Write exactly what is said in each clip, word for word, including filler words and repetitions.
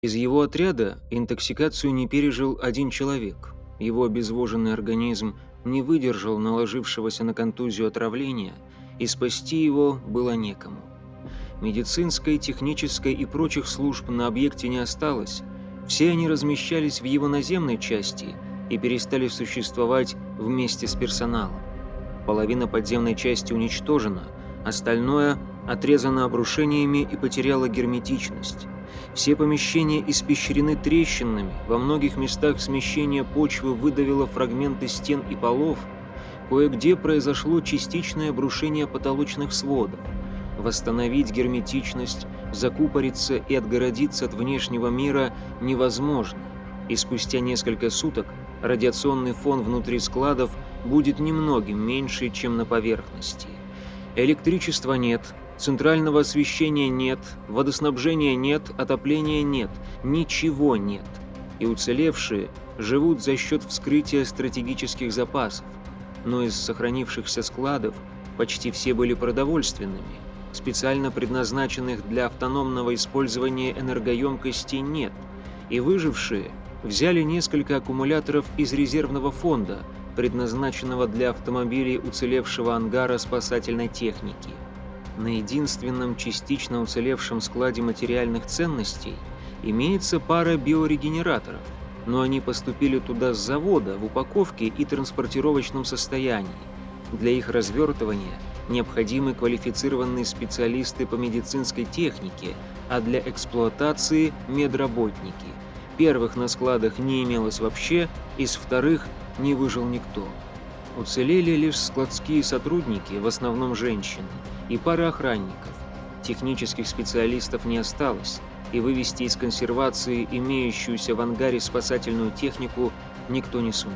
Из его отряда интоксикацию не пережил один человек. Его обезвоженный организм не выдержал наложившегося на контузию отравления, и спасти его было некому. Медицинской, технической и прочих служб на объекте не осталось. Все они размещались в его наземной части и перестали существовать вместе с персоналом. Половина подземной части уничтожена, остальное отрезано обрушениями и потеряло герметичность. Все помещения испещрены трещинами, во многих местах смещение почвы выдавило фрагменты стен и полов, кое-где произошло частичное обрушение потолочных сводов. Восстановить герметичность, закупориться и отгородиться от внешнего мира невозможно, и спустя несколько суток радиационный фон внутри складов будет немногим меньше, чем на поверхности. Электричества нет, центрального освещения нет, водоснабжения нет, отопления нет, ничего нет. И уцелевшие живут за счет вскрытия стратегических запасов. Но из сохранившихся складов почти все были продовольственными. Специально предназначенных для автономного использования энергоемкостей нет. И выжившие взяли несколько аккумуляторов из резервного фонда, предназначенного для автомобилей уцелевшего ангара спасательной техники. На единственном частично уцелевшем складе материальных ценностей имеется пара биорегенераторов, но они поступили туда с завода в упаковке и транспортировочном состоянии. Для их развертывания необходимы квалифицированные специалисты по медицинской технике, а для эксплуатации – медработники. Первых на складах не имелось вообще, из вторых не выжил никто. Уцелели лишь складские сотрудники, в основном женщины, и пара охранников. Технических специалистов не осталось, и вывести из консервации имеющуюся в ангаре спасательную технику никто не сумел.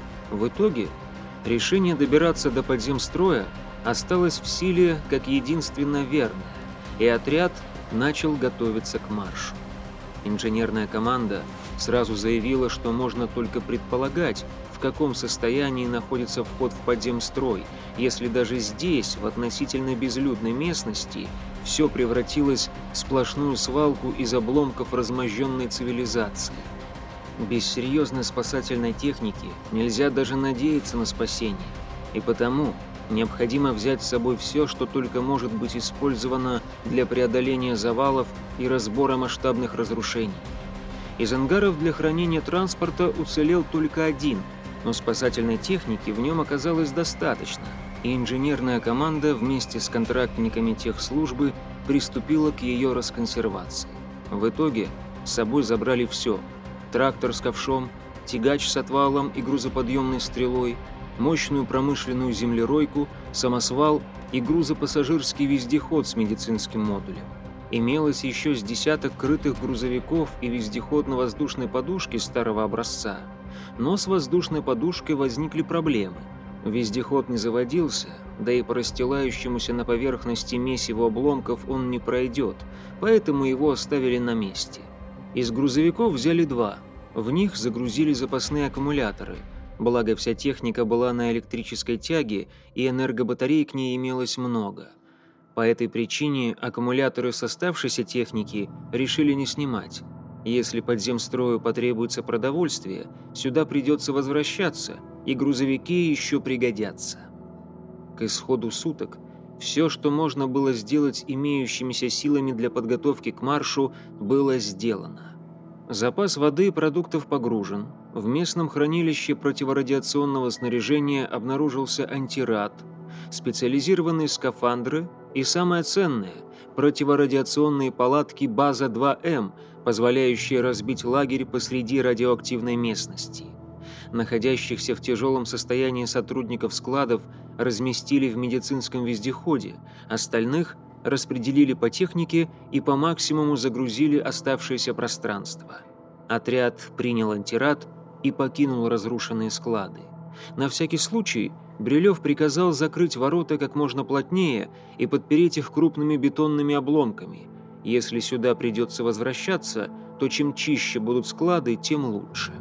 В итоге решение добираться до подземстроя осталось в силе как единственно верное, и отряд начал готовиться к маршу. Инженерная команда сразу заявила, что можно только предполагать, в каком состоянии находится вход в подземстрой, если даже здесь, в относительно безлюдной местности, все превратилось в сплошную свалку из обломков разможженной цивилизации. Без серьезной спасательной техники нельзя даже надеяться на спасение, и потому необходимо взять с собой все, что только может быть использовано для преодоления завалов и разбора масштабных разрушений. Из ангаров для хранения транспорта уцелел только один, но спасательной техники в нем оказалось достаточно, и инженерная команда вместе с контрактниками техслужбы приступила к ее расконсервации. В итоге с собой забрали все – трактор с ковшом, тягач с отвалом и грузоподъемной стрелой, мощную промышленную землеройку, самосвал и грузопассажирский вездеход с медицинским модулем. Имелось еще с десяток крытых грузовиков и вездеход на воздушной подушке старого образца. Но с воздушной подушкой возникли проблемы. Вездеход не заводился, да и по расстилающемуся на поверхности месиву обломков он не пройдет, поэтому его оставили на месте. Из грузовиков взяли два, в них загрузили запасные аккумуляторы, благо вся техника была на электрической тяге и энергобатарей к ней имелось много. По этой причине аккумуляторы с оставшейся техники решили не снимать. Если подземстрою потребуется продовольствие, сюда придется возвращаться, и грузовики еще пригодятся. К исходу суток все, что можно было сделать имеющимися силами для подготовки к маршу, было сделано. Запас воды и продуктов погружен, в местном хранилище противорадиационного снаряжения обнаружился антирад, специализированные скафандры и, самое ценное, противорадиационные палатки «База два эм», позволяющие разбить лагерь посреди радиоактивной местности. Находящихся в тяжелом состоянии сотрудников складов разместили в медицинском вездеходе, остальных распределили по технике и по максимуму загрузили оставшееся пространство. Отряд принял антирад и покинул разрушенные склады. На всякий случай Брилев приказал закрыть ворота как можно плотнее и подпереть их крупными бетонными обломками. Если сюда придется возвращаться, то чем чище будут склады, тем лучше.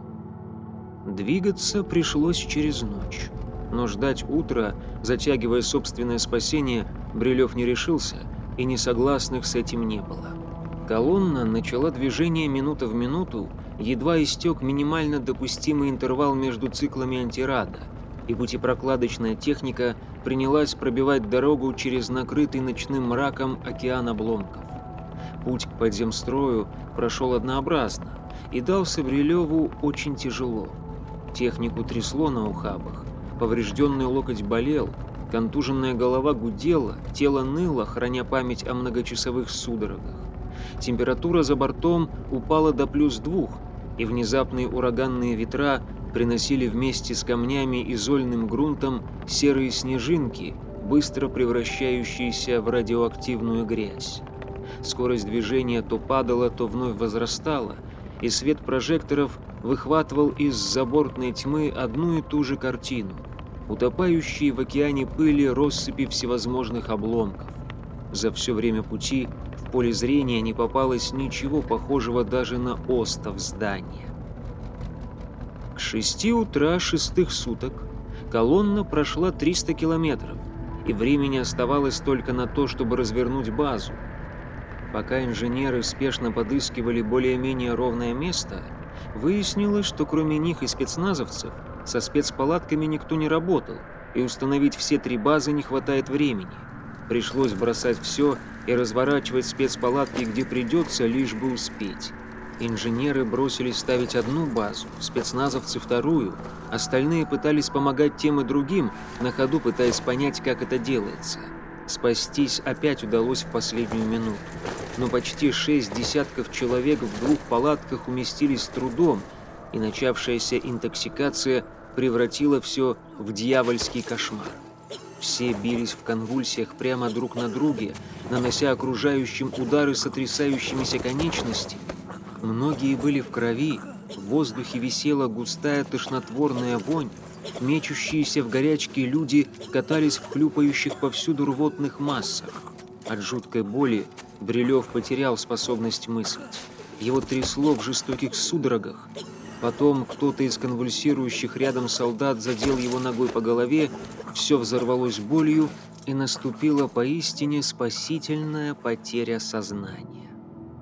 Двигаться пришлось через ночь. Но ждать утра, затягивая собственное спасение, Брилев не решился, и несогласных с этим не было. Колонна начала движение минута в минуту, едва истек минимально допустимый интервал между циклами антирада, и путепрокладочная техника принялась пробивать дорогу через накрытый ночным мраком океан обломков. Путь к подземстрою прошел однообразно и дался Брилеву очень тяжело. Технику трясло на ухабах, поврежденный локоть болел, контуженная голова гудела, тело ныло, храня память о многочасовых судорогах. Температура за бортом упала до плюс двух, и внезапные ураганные ветра приносили вместе с камнями и зольным грунтом серые снежинки, быстро превращающиеся в радиоактивную грязь. Скорость движения то падала, то вновь возрастала, и свет прожекторов выхватывал из забортной тьмы одну и ту же картину – утопающие в океане пыли россыпи всевозможных обломков. За все время пути в поле зрения не попалось ничего похожего даже на остов здания. К шести утра шестых суток колонна прошла триста километров, и времени оставалось только на то, чтобы развернуть базу. Пока инженеры спешно подыскивали более-менее ровное место, выяснилось, что кроме них и спецназовцев со спецпалатками никто не работал, и установить все три базы не хватает времени. Пришлось бросать все и разворачивать спецпалатки где придется, лишь бы успеть. Инженеры бросились ставить одну базу, спецназовцы вторую, остальные пытались помогать тем и другим, на ходу пытаясь понять, как это делается. Спастись опять удалось в последнюю минуту, но почти шесть десятков человек в двух палатках уместились с трудом, и начавшаяся интоксикация превратила все в дьявольский кошмар. Все бились в конвульсиях прямо друг на друге, нанося окружающим удары сотрясающимися конечностями. Многие были в крови, в воздухе висела густая тошнотворная вонь, мечущиеся в горячке люди катались в хлюпающих повсюду рвотных массах. От жуткой боли Брилев потерял способность мыслить. Его трясло в жестоких судорогах. Потом кто-то из конвульсирующих рядом солдат задел его ногой по голове, все взорвалось болью, и наступила поистине спасительная потеря сознания.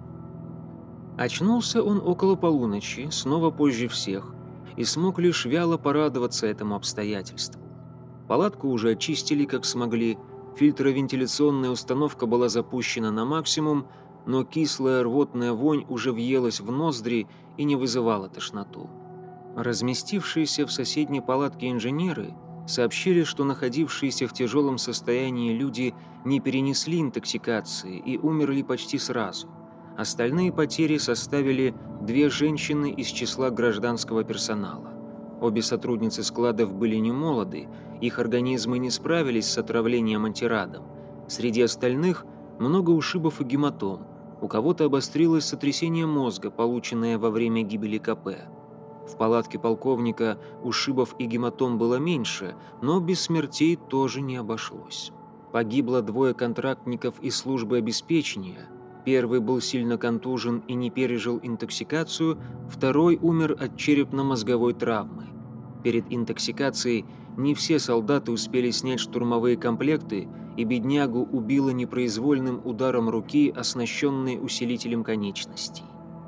Очнулся он около полуночи, снова позже всех, и смог лишь вяло порадоваться этому обстоятельству. Палатку уже очистили как смогли, фильтровентиляционная установка была запущена на максимум, но кислая рвотная вонь уже въелась в ноздри и не вызывала тошноту. Разместившиеся в соседней палатке инженеры сообщили, что находившиеся в тяжелом состоянии люди не перенесли интоксикации и умерли почти сразу. Остальные потери составили две женщины из числа гражданского персонала. Обе сотрудницы складов были немолоды, их организмы не справились с отравлением антирадом. Среди остальных много ушибов и гематом. У кого-то обострилось сотрясение мозга, полученное во время гибели КП. В палатке полковника ушибов и гематом было меньше, но без смертей тоже не обошлось. Погибло двое контрактников из службы обеспечения. Первый был сильно контужен и не пережил интоксикацию, второй умер от черепно-мозговой травмы. Перед интоксикацией не все солдаты успели снять штурмовые комплекты, и беднягу убило непроизвольным ударом руки, оснащенной усилителем конечностей.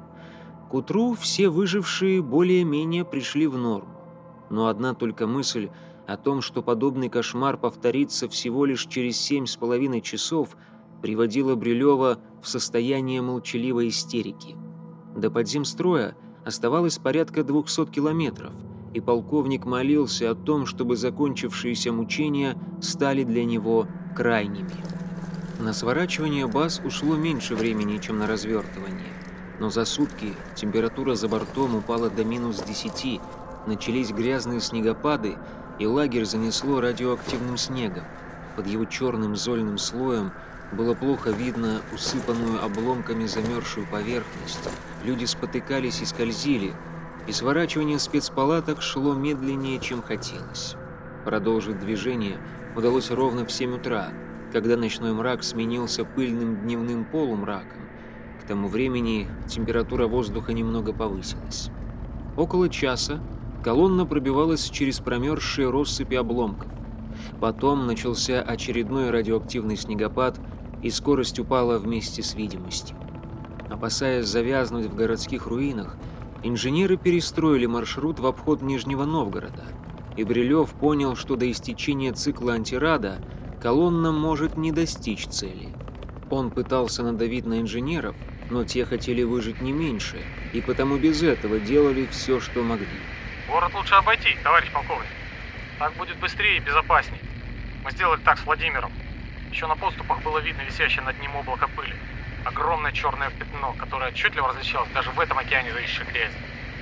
К утру все выжившие более-менее пришли в норму, но одна только мысль о том, что подобный кошмар повторится всего лишь через семь с половиной часов, приводила Брилева в состояние молчаливой истерики. До подземстроя оставалось порядка двухсот километров, и полковник молился о том, чтобы закончившиеся мучения стали для него крайними. На сворачивание баз ушло меньше времени, чем на развертывание, но за сутки температура за бортом упала до минус десяти, начались грязные снегопады, и лагерь занесло радиоактивным снегом. Под его черным зольным слоем было плохо видно усыпанную обломками замерзшую поверхность. Люди спотыкались и скользили, и сворачивание спецпалаток шло медленнее, чем хотелось. Продолжить движение удалось ровно в семь утра, когда ночной мрак сменился пыльным дневным полумраком. К тому времени температура воздуха немного повысилась. Около часа колонна пробивалась через промерзшие россыпи обломков. Потом начался очередной радиоактивный снегопад, и скорость упала вместе с видимостью. Опасаясь завязнуть в городских руинах, инженеры перестроили маршрут в обход Нижнего Новгорода, и Брилев понял, что до истечения цикла антирада колонна может не достичь цели. Он пытался надавить на инженеров, но те хотели выжить не меньше, и потому без этого делали все, что могли. Город лучше обойти, товарищ полковник. Так будет быстрее и безопасней. Мы сделали так с Владимиром. Еще на подступах было видно висящее над ним облако пыли. Огромное черное пятно, которое отчетливо различалось даже в этом океане зависшей грязи.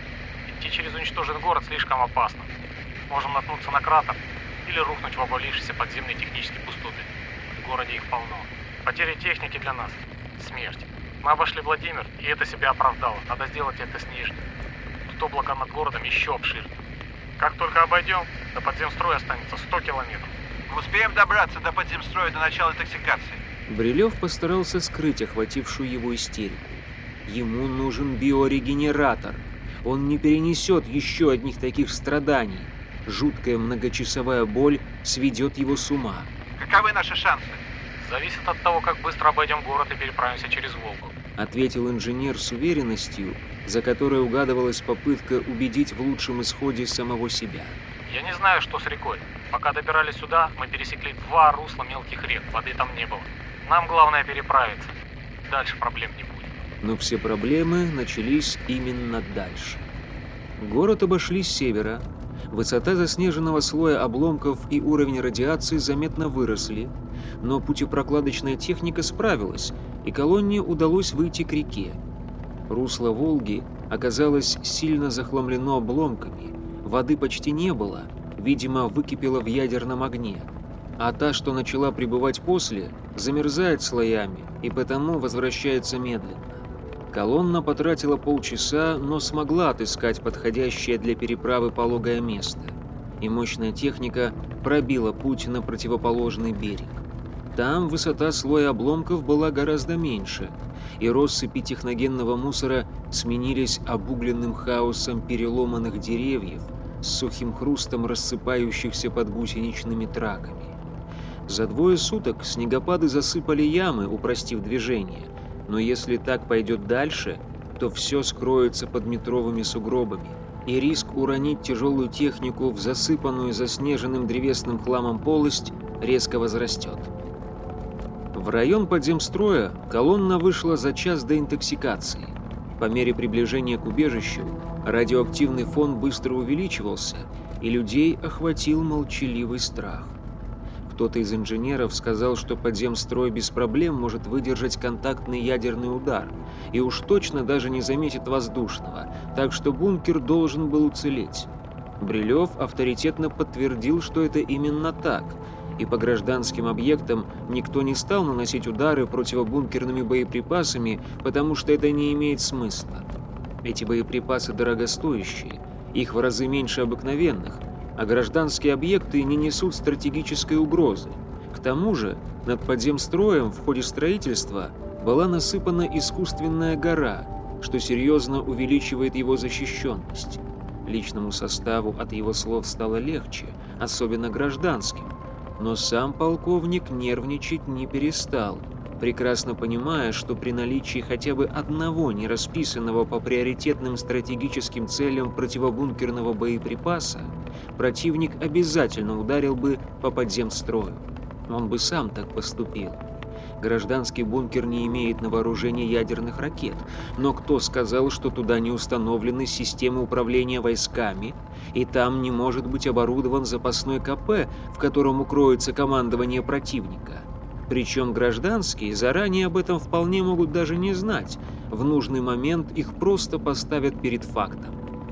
Идти через уничтоженный город слишком опасно. Можем наткнуться на кратер или рухнуть в обвалившиеся подземные технические пустоты. В городе их полно. Потери техники для нас – смерть. Мы обошли Владимир, и это себя оправдало. Надо сделать это с Нижним. Тут облако над городом еще обширнее. Как только обойдем, до подземстроя останется сто километров. Мы успеем добраться до подземстроя до начала интоксикации. Брилев постарался скрыть охватившую его истерику. Ему нужен биорегенератор. Он не перенесет еще одних таких страданий. Жуткая многочасовая боль сведет его с ума. Каковы наши шансы? Зависит от того, как быстро обойдем город и переправимся через Волгу. Ответил инженер с уверенностью, за которой угадывалась попытка убедить в лучшем исходе самого себя. Я не знаю, что с рекой. Пока добирались сюда, мы пересекли два русла мелких рек, воды там не было. Нам главное переправиться. Дальше проблем не будет. Но все проблемы начались именно дальше. Город обошли с севера. Высота заснеженного слоя обломков и уровень радиации заметно выросли, но путепрокладочная техника справилась, и колонне удалось выйти к реке. Русло Волги оказалось сильно захламлено обломками, воды почти не было, видимо, выкипела в ядерном огне, а та, что начала прибывать после, замерзает слоями и потому возвращается медленно. Колонна потратила полчаса, но смогла отыскать подходящее для переправы пологое место, и мощная техника пробила путь на противоположный берег. Там высота слоя обломков была гораздо меньше, и россыпи техногенного мусора сменились обугленным хаосом переломанных деревьев с сухим хрустом рассыпающихся под гусеничными траками. За двое суток снегопады засыпали ямы, упростив движение, но если так пойдет дальше, то все скроется под метровыми сугробами, и риск уронить тяжелую технику в засыпанную заснеженным древесным хламом полость резко возрастет. В район подземстроя колонна вышла за час до интоксикации. По мере приближения к убежищу радиоактивный фон быстро увеличивался, и людей охватил молчаливый страх. Кто-то из инженеров сказал, что подземстрой без проблем может выдержать контактный ядерный удар и уж точно даже не заметит воздушного, так что бункер должен был уцелеть. Брилев авторитетно подтвердил, что это именно так, и по гражданским объектам никто не стал наносить удары противобункерными боеприпасами, потому что это не имеет смысла. Эти боеприпасы дорогостоящие, их в разы меньше обыкновенных, а гражданские объекты не несут стратегической угрозы. К тому же над подземстроем в ходе строительства была насыпана искусственная гора, что серьезно увеличивает его защищенность. Личному составу от его слов стало легче, особенно гражданским. Но сам полковник нервничать не перестал, прекрасно понимая, что при наличии хотя бы одного нерасписанного по приоритетным стратегическим целям противобункерного боеприпаса, противник обязательно ударил бы по подземстрою. Он бы сам так поступил. Гражданский бункер не имеет на вооружении ядерных ракет, но кто сказал, что туда не установлены системы управления войсками, и там не может быть оборудован запасной КП, в котором укроется командование противника? Причем гражданские заранее об этом вполне могут даже не знать, в нужный момент их просто поставят перед фактом.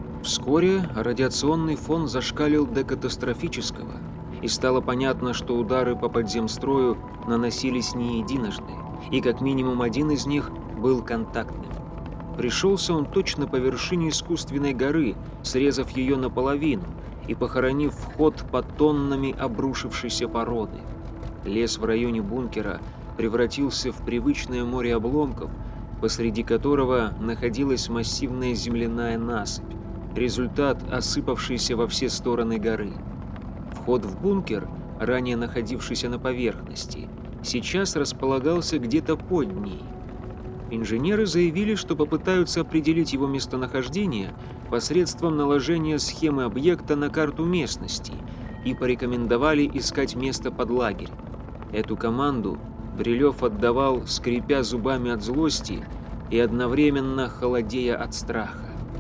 Вскоре радиационный фон зашкалил до катастрофического, и стало понятно, что удары по подземстрою наносились не единожды, и как минимум один из них был контактным. Пришелся он точно по вершине искусственной горы, срезав ее наполовину и похоронив вход под тоннами обрушившейся породы. Лес в районе бункера превратился в привычное море обломков, посреди которого находилась массивная земляная насыпь, результат осыпавшейся во все стороны горы. Вход в бункер, ранее находившийся на поверхности, сейчас располагался где-то под ней. Инженеры заявили, что попытаются определить его местонахождение посредством наложения схемы объекта на карту местности и порекомендовали искать место под лагерь. Эту команду Брилев отдавал, скрипя зубами от злости и одновременно холодея от страха.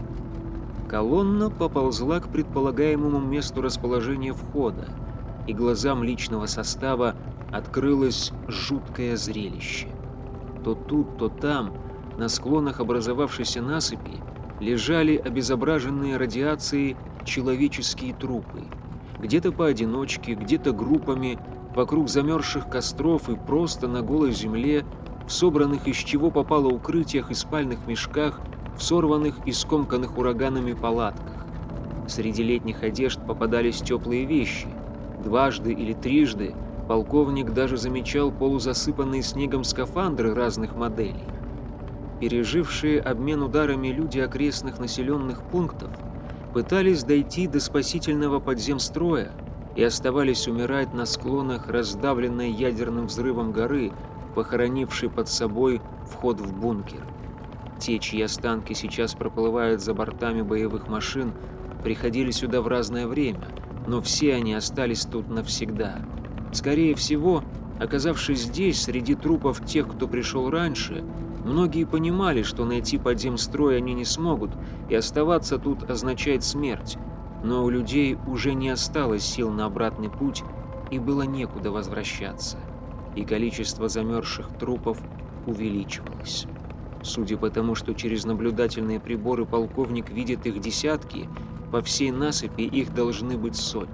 Колонна поползла к предполагаемому месту расположения входа, и глазам личного состава открылось жуткое зрелище. То тут, то там, на склонах образовавшейся насыпи, лежали обезображенные радиацией человеческие трупы. Где-то поодиночке, где-то группами, вокруг замерзших костров и просто на голой земле, в собранных из чего попало укрытиях и спальных мешках, в сорванных и скомканных ураганами палатках. Среди летних одежд попадались теплые вещи. Дважды или трижды полковник даже замечал полузасыпанные снегом скафандры разных моделей. Пережившие обмен ударами люди окрестных населенных пунктов пытались дойти до спасительного подземстроя и оставались умирать на склонах раздавленной ядерным взрывом горы, похоронившей под собой вход в бункер. Те, чьи останки сейчас проплывают за бортами боевых машин, приходили сюда в разное время, но все они остались тут навсегда. Скорее всего, оказавшись здесь, среди трупов тех, кто пришел раньше, многие понимали, что найти подземстрой они не смогут, и оставаться тут означает смерть. Но у людей уже не осталось сил на обратный путь, и было некуда возвращаться. И количество замерзших трупов увеличивалось. Судя по тому, что через наблюдательные приборы полковник видит их десятки, по всей насыпи их должны быть сотни.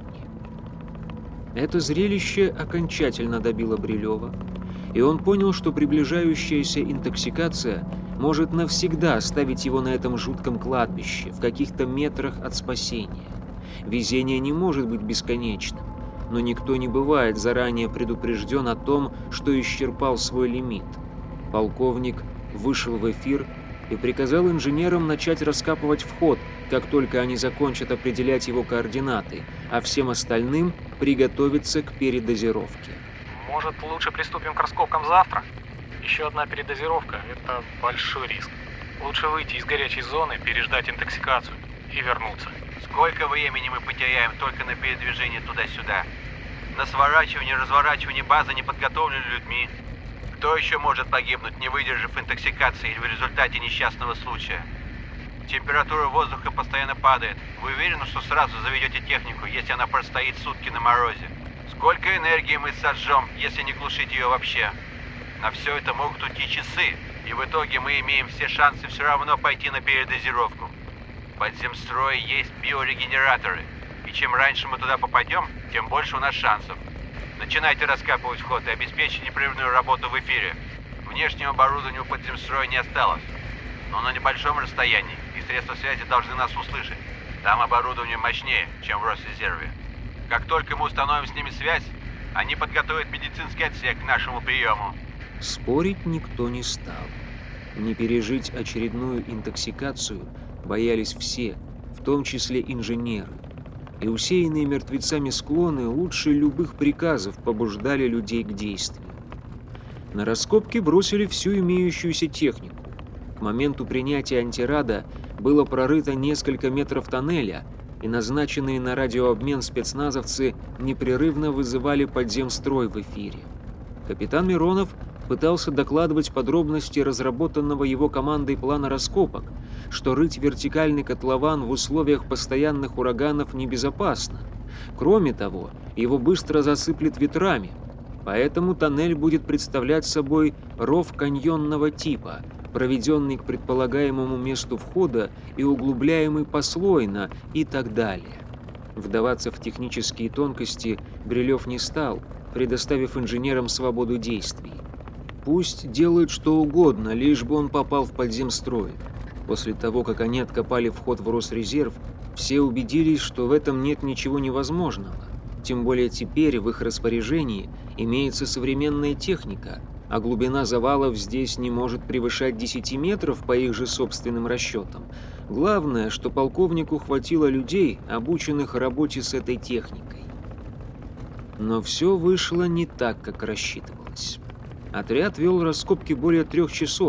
Это зрелище окончательно добило Брилева, и он понял, что приближающаяся интоксикация может навсегда оставить его на этом жутком кладбище, в каких-то метрах от спасения. Везение не может быть бесконечным, но никто не бывает заранее предупрежден о том, что исчерпал свой лимит. Полковник вышел в эфир и приказал инженерам начать раскапывать вход, как только они закончат определять его координаты, а всем остальным приготовиться к передозировке. Может, лучше приступим к раскопкам завтра? Еще одна передозировка – это большой риск. Лучше выйти из горячей зоны, переждать интоксикацию и вернуться. Сколько времени мы потеряем только на передвижение туда-сюда? На сворачивание, разворачивание базы неподготовленными людьми. Кто еще может погибнуть, не выдержав интоксикации или в результате несчастного случая? Температура воздуха постоянно падает. Вы уверены, что сразу заведете технику, если она простоит сутки на морозе? Сколько энергии мы сожжем, если не глушить ее вообще? На все это могут уйти часы, и в итоге мы имеем все шансы все равно пойти на передозировку. В подземстрое есть биорегенераторы, и чем раньше мы туда попадем, тем больше у нас шансов. Начинайте раскапывать вход и обеспечить непрерывную работу в эфире. Внешнего оборудования у подземстроя не осталось, но на небольшом расстоянии, и средства связи должны нас услышать. Там оборудование мощнее, чем в Росрезерве. Как только мы установим с ними связь, они подготовят медицинский отсек к нашему приему. Спорить никто не стал. Не пережить очередную интоксикацию боялись все, в том числе инженеры. И усеянные мертвецами склоны лучше любых приказов побуждали людей к действию. На раскопки бросили всю имеющуюся технику. К моменту принятия антирада было прорыто несколько метров тоннеля, и назначенные на радиообмен спецназовцы непрерывно вызывали подземстрой в эфире. Капитан Миронов пытался докладывать подробности разработанного его командой плана раскопок, что рыть вертикальный котлован в условиях постоянных ураганов небезопасно. Кроме того, его быстро засыплет ветрами, поэтому тоннель будет представлять собой ров каньонного типа, проведенный к предполагаемому месту входа и углубляемый послойно и так далее. Вдаваться в технические тонкости Брилев не стал, предоставив инженерам свободу действий. Пусть делают что угодно, лишь бы он попал в подземстрой. После того, как они откопали вход в Росрезерв, все убедились, что в этом нет ничего невозможного. Тем более теперь в их распоряжении имеется современная техника, а глубина завалов здесь не может превышать десяти метров по их же собственным расчетам. Главное, что полковнику хватило людей, обученных работе с этой техникой. Но все вышло не так, как рассчитывалось. Отряд вел раскопки более трех часов,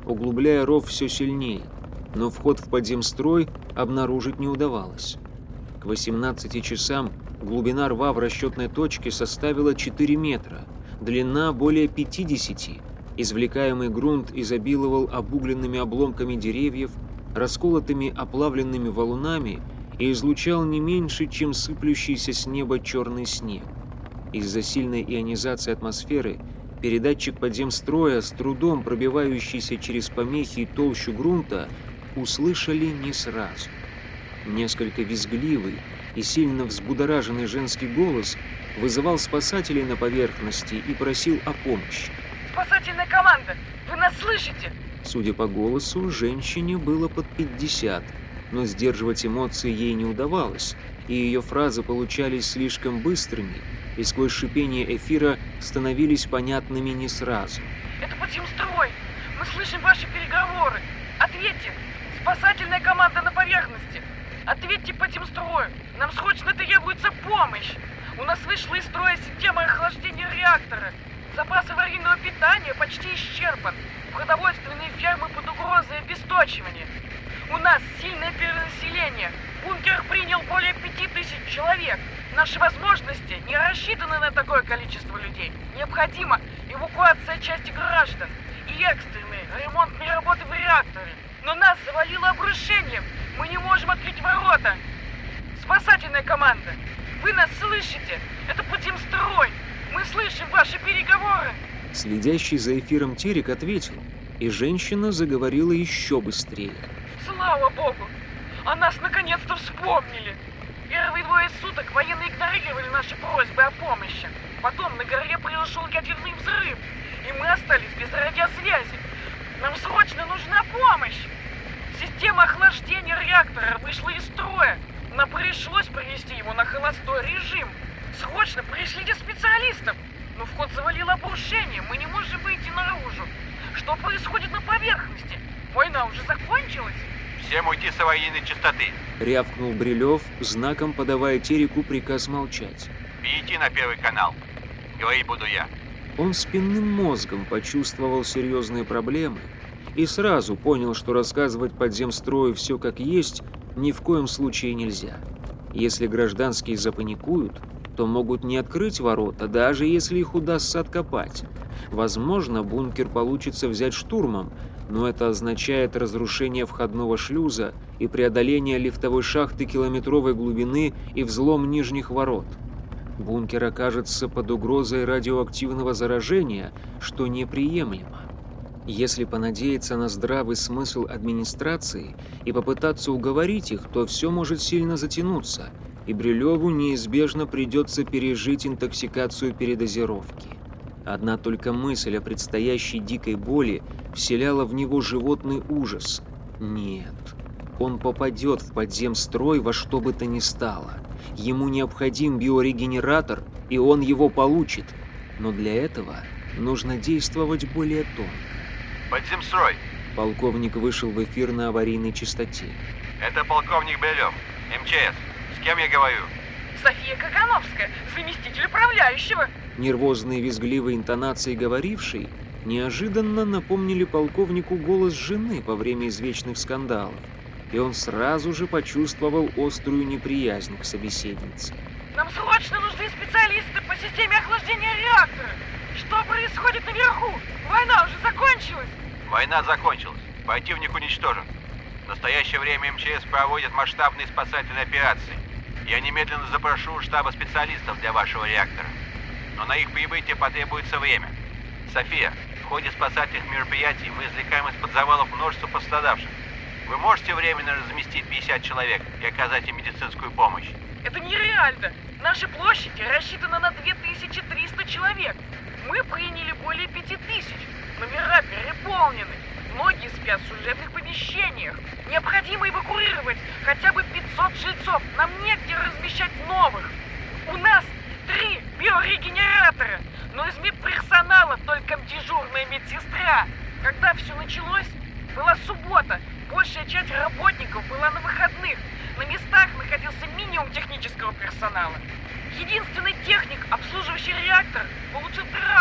углубляя ров все сильнее, но вход в подземстрой обнаружить не удавалось. К восемнадцати часам глубина рва в расчетной точке составила четыре метра, длина более пятидесяти. Извлекаемый грунт изобиловал обугленными обломками деревьев, расколотыми оплавленными валунами и излучал не меньше, чем сыплющийся с неба черный снег. Из-за сильной ионизации атмосферы передатчик подземстроя, с трудом пробивающийся через помехи и толщу грунта, услышали не сразу. Несколько визгливый и сильно взбудораженный женский голос вызывал спасателей на поверхности и просил о помощи. «Спасательная команда! Вы нас слышите?» Судя по голосу, женщине было под пятьдесят, но сдерживать эмоции ей не удавалось, и ее фразы получались слишком быстрыми, и сквозь шипение эфира становились понятными не сразу. «Это подземстрой! Мы слышим ваши переговоры! Ответьте! Спасательная команда на поверхности! Ответьте подземстрою! Нам срочно требуется помощь! У нас вышла из строя система охлаждения реактора! Запас аварийного питания почти исчерпан! Продовольственные фермы под угрозой обесточивания! У нас сильное перенаселение! Бункер принял более пяти тысяч человек! Наши возможности не рассчитаны на такое количество людей! Необходима эвакуация части граждан и экстренные ремонтные работы в реакторе! Но нас завалило обрушением! Мы не можем открыть ворота! Спасательная команда! Вы нас слышите? Это подземстрой! Мы слышим ваши переговоры!» Следящий за эфиром Терек ответил, и женщина заговорила еще быстрее. «Слава богу! О нас наконец-то вспомнили! Первые двое суток военные игнорировали наши просьбы о помощи. Потом на горе произошел ядерный взрыв, и мы остались без радиосвязи. Нам срочно нужна помощь! Система охлаждения реактора вышла из строя. Нам пришлось привести его на холостой режим. Срочно пришлите специалистов! Но вход завалило обрушение, мы не можем выйти наружу. Что происходит на поверхности? Война уже закончилась?» «Всем уйти с аварийной частоты!» — рявкнул Брилев, знаком подавая Тереку приказ молчать. «Перейти на первый канал. Говорить буду я». Он спинным мозгом почувствовал серьезные проблемы и сразу понял, что рассказывать подземстрою все как есть ни в коем случае нельзя. Если гражданские запаникуют, то могут не открыть ворота, даже если их удастся откопать. Возможно, бункер получится взять штурмом, но это означает разрушение входного шлюза и преодоление лифтовой шахты километровой глубины и взлом нижних ворот. Бункер окажется под угрозой радиоактивного заражения, что неприемлемо. Если понадеяться на здравый смысл администрации и попытаться уговорить их, то все может сильно затянуться, и Брилеву неизбежно придется пережить интоксикацию передозировки. Одна только мысль о предстоящей дикой боли вселяла в него животный ужас. Нет, он попадет в подземстрой во что бы то ни стало. Ему необходим биорегенератор, и он его получит. Но для этого нужно действовать более тонко. «Подземстрой!» Полковник вышел в эфир на аварийной частоте. «Это полковник Брилев, эм че эс. С кем я говорю?» «София Кагановская, заместитель управляющего!» Нервозные визгливые интонации говорившей неожиданно напомнили полковнику голос жены во время извечных скандалов, и он сразу же почувствовал острую неприязнь к собеседнице. «Нам срочно нужны специалисты по системе охлаждения реактора! Что происходит наверху? Война уже закончилась!» «Война закончилась. Противник уничтожен. В настоящее время эм че эс проводит масштабные спасательные операции. Я немедленно запрошу штаба специалистов для вашего реактора. Но на их прибытие потребуется время. София, в ходе спасательных мероприятий мы извлекаем из-под завалов множество пострадавших. Вы можете временно разместить пятьдесят человек и оказать им медицинскую помощь?» «Это нереально! Наша площадь рассчитана на две тысячи триста человек. Мы приняли более пяти тысяч. Номера переполнены. Многие спят в служебных помещениях. Необходимо эвакуировать хотя бы пятьсот жильцов. Нам негде размещать новых. У нас три биорегенератора, но из медперсонала только дежурная медсестра. Когда все началось, была суббота. Большая часть работников была на выходных. На местах находился минимум технического персонала. Единственный техник, обслуживающий реактор, получил травму.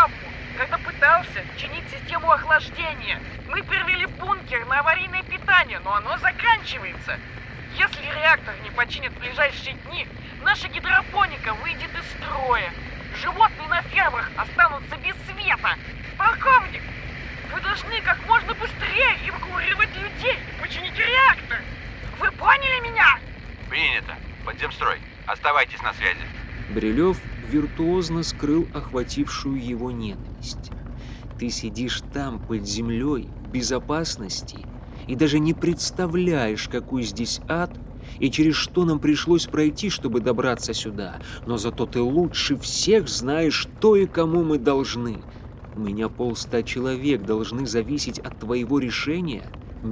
когда пытался чинить систему охлаждения. Мы перевели бункер на аварийное питание, но оно заканчивается. Если реактор не починят в ближайшие дни, наша гидропоника выйдет из строя. Животные на фермах останутся без света. Полковник, вы должны как можно быстрее эвакуировать людей и починить реактор. Вы поняли меня? Принято. Подземстрой, оставайтесь на связи. Брилев виртуозно скрыл охватившую его ненависть. Ты сидишь там, под землей, в безопасности, и даже не представляешь, какой здесь ад и через что нам пришлось пройти, чтобы добраться сюда. Но зато ты лучше всех знаешь, что и кому мы должны. У меня полста человек должны зависеть от твоего решения?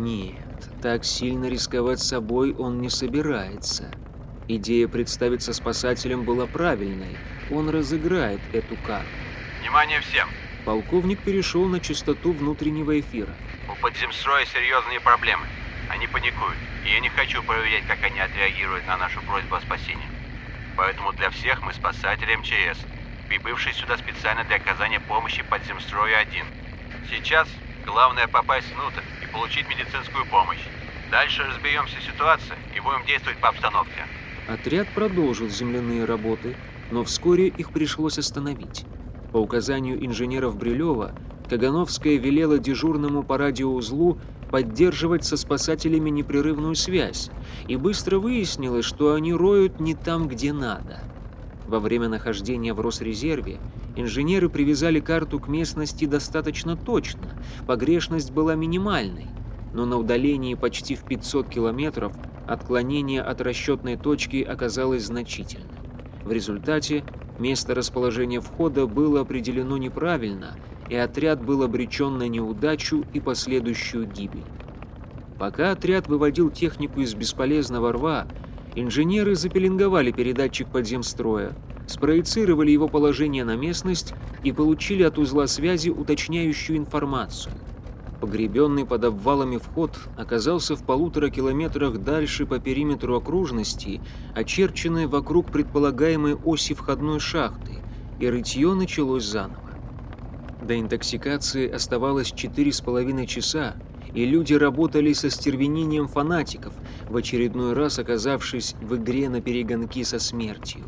Нет, так сильно рисковать собой он не собирается. Идея представиться спасателем была правильной. Он разыграет эту карту. Внимание всем! Полковник перешел на частоту внутреннего эфира. У подземстроя серьезные проблемы. Они паникуют, и я не хочу проверять, как они отреагируют на нашу просьбу о спасении. Поэтому для всех мы спасатели эм че эс, прибывшие сюда специально для оказания помощи подземстрою один. Сейчас главное попасть внутрь и получить медицинскую помощь. Дальше разберемся в ситуации и будем действовать по обстановке. Отряд продолжил земляные работы, но вскоре их пришлось остановить. По указанию инженеров Брилева, Кагановская велела дежурному по радиоузлу поддерживать со спасателями непрерывную связь, и быстро выяснилось, что они роют не там, где надо. Во время нахождения в Росрезерве инженеры привязали карту к местности достаточно точно, погрешность была минимальной, но на удалении почти в пятьсот километров отклонение от расчетной точки оказалось значительным. В результате место расположения входа было определено неправильно, и отряд был обречен на неудачу и последующую гибель. Пока отряд выводил технику из бесполезного рва, инженеры запеленговали передатчик подземстроя, спроецировали его положение на местность и получили от узла связи уточняющую информацию. Погребенный под обвалами вход оказался в полутора километрах дальше по периметру окружности, очерченной вокруг предполагаемой оси входной шахты, и рытье началось заново. До интоксикации оставалось четыре с половиной часа, и люди работали со стервенением фанатиков, в очередной раз оказавшись в игре на перегонки со смертью.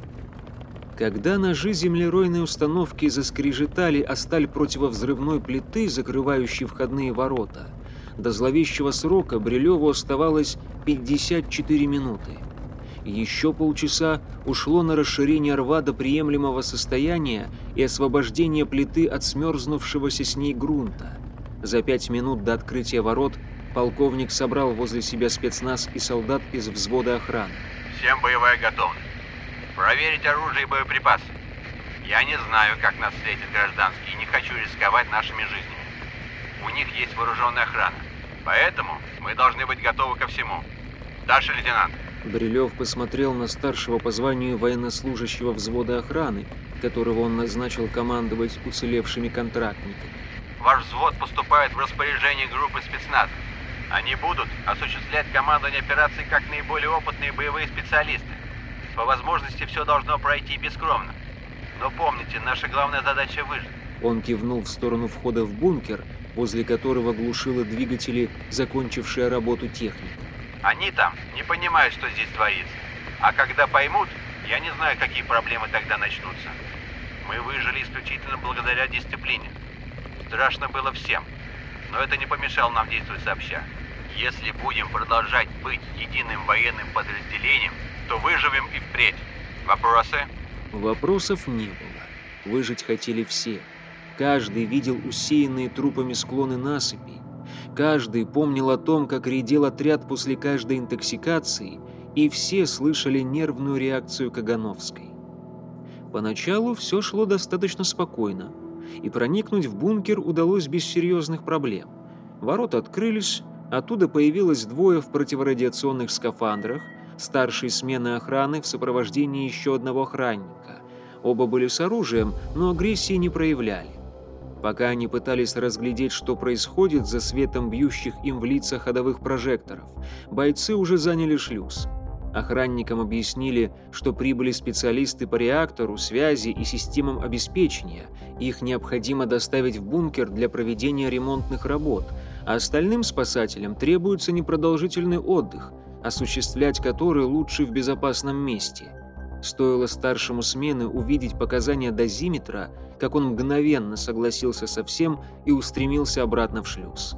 Когда ножи землеройной установки заскрежетали о сталь противовзрывной плиты, закрывающей входные ворота, до зловещего срока Брилеву оставалось пятьдесят четыре минуты. Еще полчаса ушло на расширение рва до приемлемого состояния и освобождение плиты от смерзнувшегося с ней грунта. За пять минут до открытия ворот полковник собрал возле себя спецназ и солдат из взвода охраны. Всем боевая готовность. Проверить оружие и боеприпасы. Я не знаю, как нас встретит гражданский, и не хочу рисковать нашими жизнями. У них есть вооруженная охрана, поэтому мы должны быть готовы ко всему. Старший лейтенант. Брилев посмотрел на старшего по званию военнослужащего взвода охраны, которого он назначил командовать уцелевшими контрактниками. Ваш взвод поступает в распоряжение группы спецназа. Они будут осуществлять командование операций как наиболее опытные боевые специалисты. По возможности все должно пройти бескровно. Но помните, наша главная задача — выжить. Он кивнул в сторону входа в бункер, возле которого глушило двигатели, закончившая работу техника. Они там не понимают, что здесь творится. А когда поймут, я не знаю, какие проблемы тогда начнутся. Мы выжили исключительно благодаря дисциплине. Страшно было всем, но это не помешало нам действовать сообща. Если будем продолжать быть единым военным подразделением, то выживем и впредь. Вопросы? Вопросов не было. Выжить хотели все. Каждый видел усеянные трупами склоны насыпи. Каждый помнил о том, как редел отряд после каждой интоксикации, и все слышали нервную реакцию Кагановской. Поначалу все шло достаточно спокойно, и проникнуть в бункер удалось без серьезных проблем. Ворота открылись, оттуда появилось двое в противорадиационных скафандрах, старшей смены охраны в сопровождении еще одного охранника. Оба были с оружием, но агрессии не проявляли. Пока они пытались разглядеть, что происходит за светом бьющих им в лица ходовых прожекторов, бойцы уже заняли шлюз. Охранникам объяснили, что прибыли специалисты по реактору, связи и системам обеспечения. Их необходимо доставить в бункер для проведения ремонтных работ, а остальным спасателям требуется непродолжительный отдых, осуществлять который лучше в безопасном месте. Стоило старшему смены увидеть показания дозиметра, как он мгновенно согласился со всем и устремился обратно в шлюз.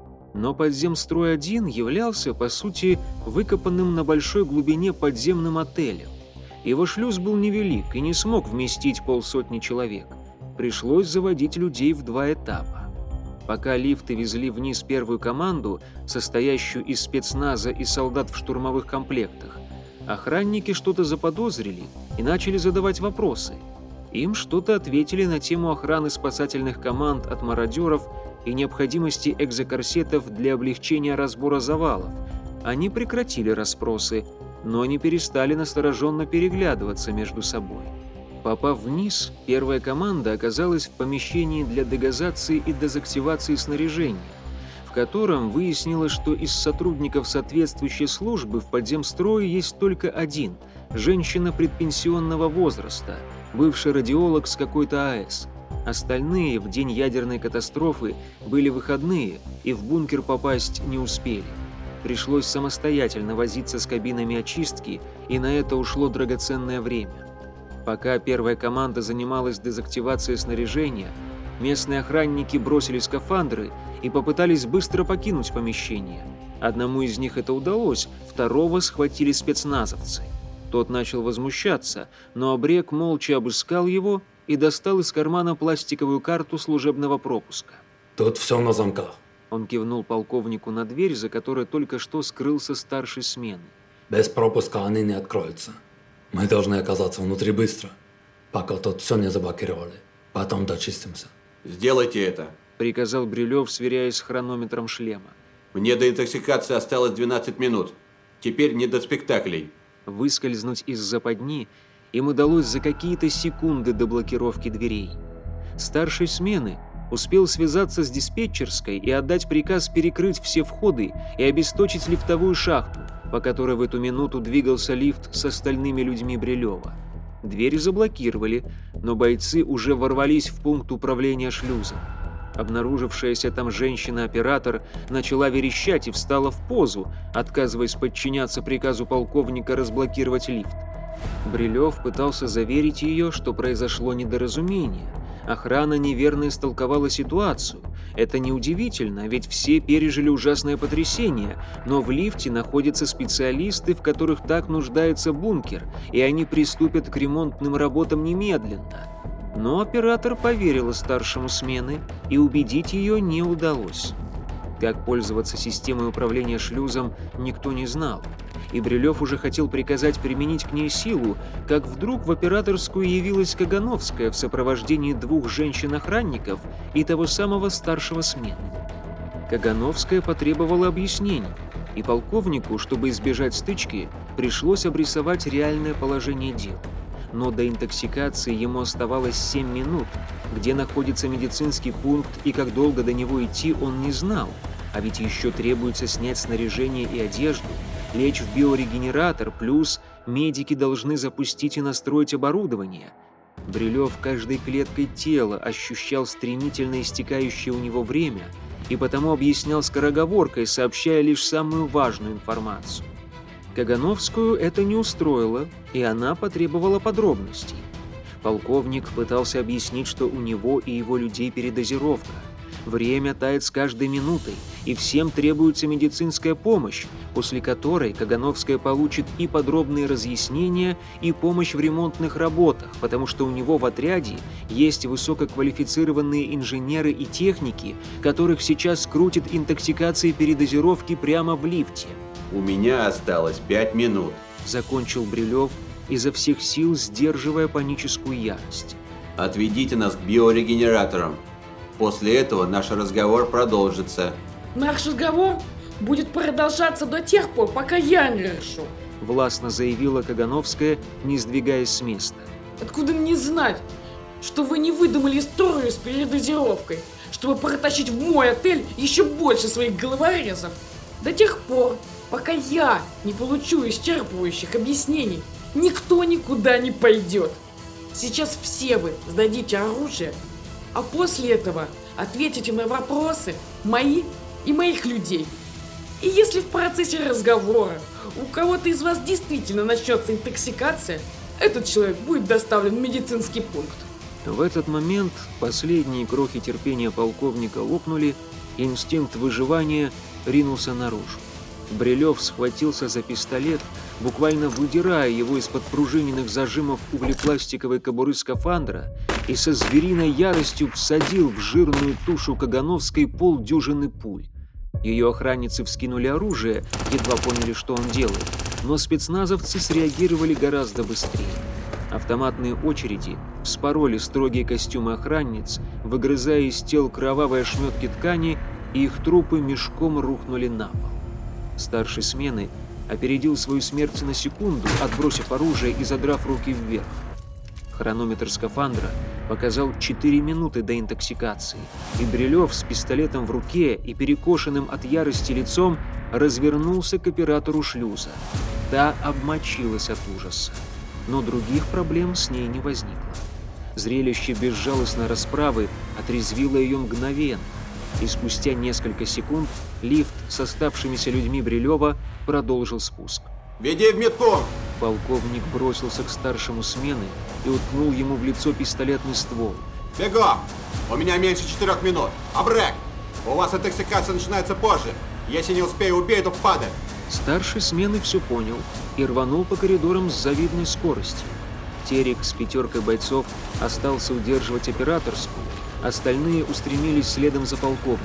Но подземстрой один являлся, по сути, выкопанным на большой глубине подземным отелем. Его шлюз был невелик и не смог вместить полсотни человек. Пришлось заводить людей в два этапа. Пока лифты везли вниз первую команду, состоящую из спецназа и солдат в штурмовых комплектах, охранники что-то заподозрили и начали задавать вопросы. Им что-то ответили на тему охраны спасательных команд от мародеров и необходимости экзокорсетов для облегчения разбора завалов. Они прекратили расспросы, но не перестали настороженно переглядываться между собой. Попав вниз, первая команда оказалась в помещении для дегазации и дезактивации снаряжения, в котором выяснилось, что из сотрудников соответствующей службы в подземстрое есть только один – женщина предпенсионного возраста, бывший радиолог с какой-то АЭС. Остальные в день ядерной катастрофы были выходные и в бункер попасть не успели. Пришлось самостоятельно возиться с кабинами очистки, и на это ушло драгоценное время. Пока первая команда занималась дезактивацией снаряжения, местные охранники бросили скафандры и попытались быстро покинуть помещение. Одному из них это удалось, второго схватили спецназовцы. Тот начал возмущаться, но Абрек молча обыскал его и достал из кармана пластиковую карту служебного пропуска. «Тут все на замках». Он кивнул полковнику на дверь, за которой только что скрылся старший смены. «Без пропуска они не откроются. Мы должны оказаться внутри быстро, пока тут все не заблокировали. Потом дочистимся». «Сделайте это», — приказал Брилев, сверяясь с хронометром шлема. «Мне до интоксикации осталось двенадцать минут. Теперь не до спектаклей». Выскользнуть из западни им удалось за какие-то секунды до блокировки дверей. Старший смены успел связаться с диспетчерской и отдать приказ перекрыть все входы и обесточить лифтовую шахту, по которой в эту минуту двигался лифт с остальными людьми Брилева. Двери заблокировали, но бойцы уже ворвались в пункт управления шлюзом. Обнаружившаяся там женщина-оператор начала верещать и встала в позу, отказываясь подчиняться приказу полковника разблокировать лифт. Брилев пытался заверить ее, что произошло недоразумение. Охрана неверно истолковала ситуацию. Это неудивительно, ведь все пережили ужасное потрясение, но в лифте находятся специалисты, в которых так нуждается бункер, и они приступят к ремонтным работам немедленно. Но оператор поверила старшему смены, и убедить ее не удалось. Как пользоваться системой управления шлюзом, никто не знал. И Брилев уже хотел приказать применить к ней силу, как вдруг в операторскую явилась Кагановская в сопровождении двух женщин-охранников и того самого старшего смены. Кагановская потребовала объяснений, и полковнику, чтобы избежать стычки, пришлось обрисовать реальное положение дел. Но до интоксикации ему оставалось семь минут, где находится медицинский пункт и как долго до него идти он не знал, а ведь еще требуется снять снаряжение и одежду, лечь в биорегенератор, плюс медики должны запустить и настроить оборудование. Брилев каждой клеткой тела ощущал стремительно истекающее у него время и потому объяснял скороговоркой, сообщая лишь самую важную информацию. Кагановскую это не устроило, и она потребовала подробностей. Полковник пытался объяснить, что у него и его людей передозировка. Время тает с каждой минутой, и всем требуется медицинская помощь, после которой Кагановская получит и подробные разъяснения, и помощь в ремонтных работах, потому что у него в отряде есть высококвалифицированные инженеры и техники, которых сейчас крутит интоксикация и передозировки прямо в лифте. «У меня осталось пять минут», — закончил Брилев, изо всех сил сдерживая паническую ярость. «Отведите нас к биорегенераторам. После этого наш разговор продолжится». Наш разговор будет продолжаться до тех пор, пока я не решу. Властно заявила Кагановская, не сдвигаясь с места. Откуда мне знать, что вы не выдумали историю с передозировкой, чтобы протащить в мой отель еще больше своих головорезов? До тех пор, Пока я не получу исчерпывающих объяснений, никто никуда не пойдет. Сейчас все вы сдадите оружие, а после этого ответите на вопросы мои и моих людей. И если в процессе разговора у кого-то из вас действительно начнется интоксикация, этот человек будет доставлен в медицинский пункт. В этот момент последние крохи терпения полковника лопнули, и инстинкт выживания ринулся наружу. Брилев схватился за пистолет, буквально выдирая его из-под пружиненных зажимов углепластиковой кобуры скафандра, и со звериной яростью всадил в жирную тушу Кагановской полдюжины пуль. Ее охранницы вскинули оружие, едва поняли, что он делает, но спецназовцы среагировали гораздо быстрее. Автоматные очереди вспороли строгие костюмы охранниц, выгрызая из тел кровавые ошметки ткани, и их трупы мешком рухнули на пол. Старший смены опередил свою смерть на секунду, отбросив оружие и задрав руки вверх. Хронометр скафандра показал четыре минуты до интоксикации, и Брилев с пистолетом в руке и перекошенным от ярости лицом развернулся к оператору шлюза. Та обмочилась от ужаса, но других проблем с ней не возникло. Зрелище безжалостной расправы отрезвило ее мгновенно, и спустя несколько секунд лифт с оставшимися людьми Брилева продолжил спуск. «Веди в медпункт!» Полковник бросился к старшему смены и уткнул ему в лицо пистолетный ствол. «Бегом! У меня меньше четырех минут! Абрек! У вас интоксикация начинается позже! Если не успею, убей эту падаль!» Старший смены все понял и рванул по коридорам с завидной скоростью. Терек с пятеркой бойцов остался удерживать операторскую, остальные устремились следом за полковником.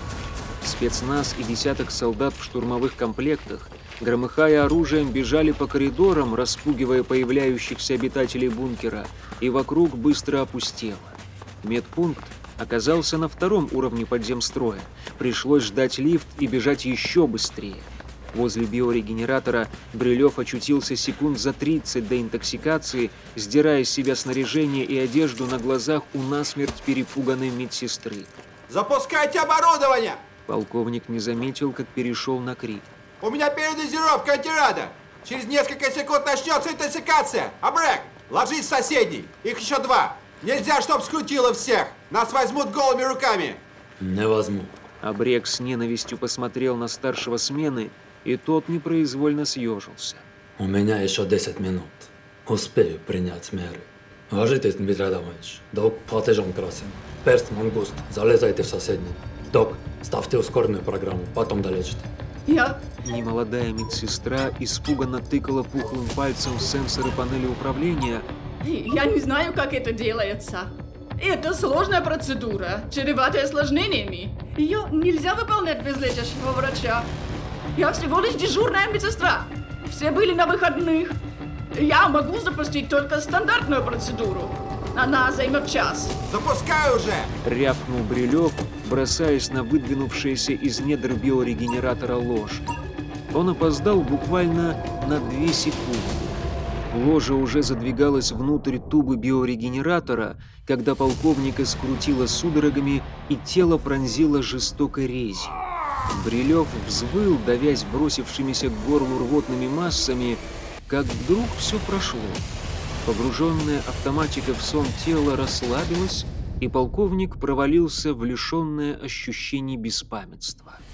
Спецназ и десяток солдат в штурмовых комплектах, громыхая оружием, бежали по коридорам, распугивая появляющихся обитателей бункера, и вокруг быстро опустело. Медпункт оказался на втором уровне подземстроя. Пришлось ждать лифт и бежать еще быстрее. Возле биорегенератора Брилев очутился секунд за тридцать до интоксикации, сдирая с себя снаряжение и одежду на глазах у насмерть перепуганной медсестры. «Запускайте оборудование!» Полковник не заметил, как перешел на крик. «У меня передозировка антирада! Через несколько секунд начнется интоксикация! Абрек, ложись в соседний! Их еще два! Нельзя, чтоб скрутило всех! Нас возьмут голыми руками!» Не возьму. Абрек с ненавистью посмотрел на старшего смены, и тот непроизвольно съежился. У меня еще десять минут. Успею принять меры. Ложитесь, Дмитрий Адамович. Док платежом красен. Перст, мангуст, залезайте в соседний. Док, ставьте ускоренную программу, потом долечите. Я... Немолодая медсестра испуганно тыкала пухлым пальцем в сенсоры панели управления. Я не знаю, как это делается. Это сложная процедура, чреватая осложнениями. Ее нельзя выполнять без лечащего врача. Я всего лишь дежурная медсестра. Все были на выходных. Я могу запустить только стандартную процедуру. Она займет час. «Запускай уже!» — рявкнул Брилев, бросаясь на выдвинувшиеся из недр биорегенератора ложи. Он опоздал буквально на две секунды. Ложа уже задвигалась внутрь тубы биорегенератора, когда полковника скрутило судорогами и тело пронзило жестокой резью. Брилев взвыл, давясь бросившимися к горлу рвотными массами, как вдруг все прошло. Погруженное автоматика в сон тело расслабилось, и полковник провалился в лишенное ощущений беспамятства.